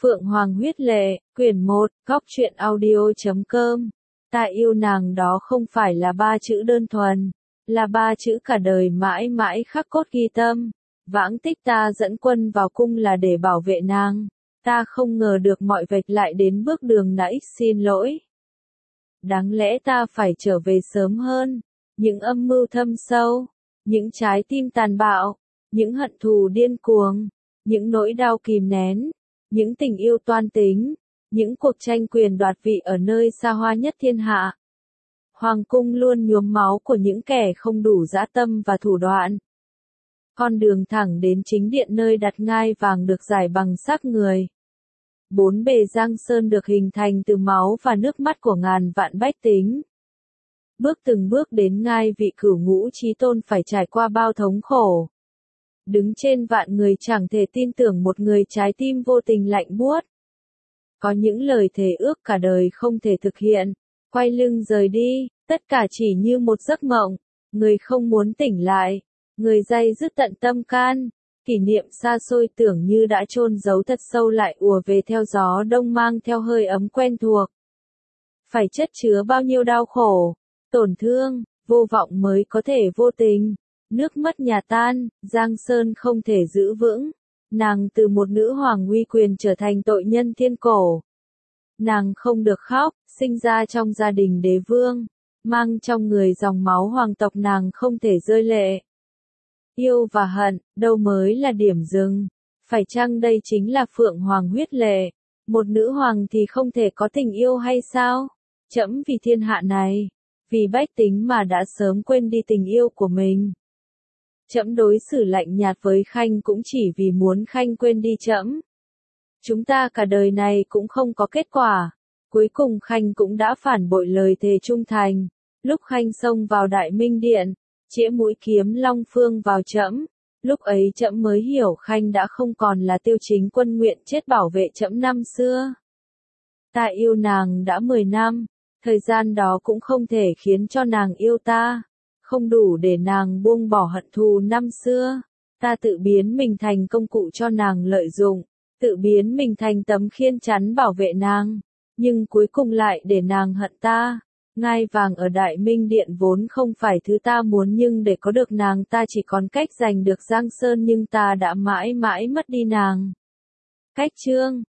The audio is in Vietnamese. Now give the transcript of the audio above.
Phượng Hoàng huyết lệ, quyển 1, góc truyện audio.com. Ta yêu nàng đó không phải là ba chữ đơn thuần, là ba chữ cả đời mãi mãi khắc cốt ghi tâm. Vãng tích ta dẫn quân vào cung là để bảo vệ nàng, ta không ngờ được mọi vạch lại đến bước đường nãy, xin lỗi. Đáng lẽ ta phải trở về sớm hơn, những âm mưu thâm sâu, những trái tim tàn bạo, những hận thù điên cuồng, những nỗi đau kìm nén, những tình yêu toan tính, những cuộc tranh quyền đoạt vị ở nơi xa hoa nhất thiên hạ. Hoàng cung luôn nhuốm máu của những kẻ không đủ dã tâm và thủ đoạn. Con đường thẳng đến chính điện nơi đặt ngai vàng được rải bằng xác người. Bốn bề Giang Sơn được hình thành từ máu và nước mắt của ngàn vạn bách tính. Bước từng bước đến ngai vị cửu ngũ chí tôn phải trải qua bao thống khổ. Đứng trên vạn người chẳng thể tin tưởng một người trái tim vô tình lạnh buốt. Có những lời thề ước cả đời không thể thực hiện, quay lưng rời đi, tất cả chỉ như một giấc mộng, người không muốn tỉnh lại, người day dứt tận tâm can, kỷ niệm xa xôi tưởng như đã chôn giấu thật sâu lại ùa về theo gió đông mang theo hơi ấm quen thuộc. Phải chất chứa bao nhiêu đau khổ, tổn thương, vô vọng mới có thể vô tình. Nước mất nhà tan, Giang Sơn không thể giữ vững. Nàng từ một nữ hoàng uy quyền trở thành tội nhân thiên cổ. Nàng không được khóc, sinh ra trong gia đình đế vương. Mang trong người dòng máu hoàng tộc, nàng không thể rơi lệ. Yêu và hận, đâu mới là điểm dừng? Phải chăng đây chính là Phượng Hoàng huyết lệ? Một nữ hoàng thì không thể có tình yêu hay sao? Trẫm vì thiên hạ này, vì bách tính mà đã sớm quên đi tình yêu của mình. Trẫm đối xử lạnh nhạt với Khanh cũng chỉ vì muốn Khanh quên đi trẫm. Chúng ta cả đời này cũng không có kết quả. Cuối cùng Khanh cũng đã phản bội lời thề trung thành. Lúc Khanh xông vào Đại Minh Điện, chĩa mũi kiếm Long Phương vào trẫm, lúc ấy trẫm mới hiểu Khanh đã không còn là Tiêu Chính Quân nguyện chết bảo vệ trẫm năm xưa. Ta yêu nàng đã 10 năm, thời gian đó cũng không thể khiến cho nàng yêu ta. Không đủ để nàng buông bỏ hận thù năm xưa. Ta tự biến mình thành công cụ cho nàng lợi dụng, tự biến mình thành tấm khiên chắn bảo vệ nàng, nhưng cuối cùng lại để nàng hận ta. Ngai vàng ở Đại Minh Điện vốn không phải thứ ta muốn, nhưng để có được nàng ta chỉ còn cách giành được Giang Sơn, nhưng ta đã mãi mãi mất đi nàng. Cách chương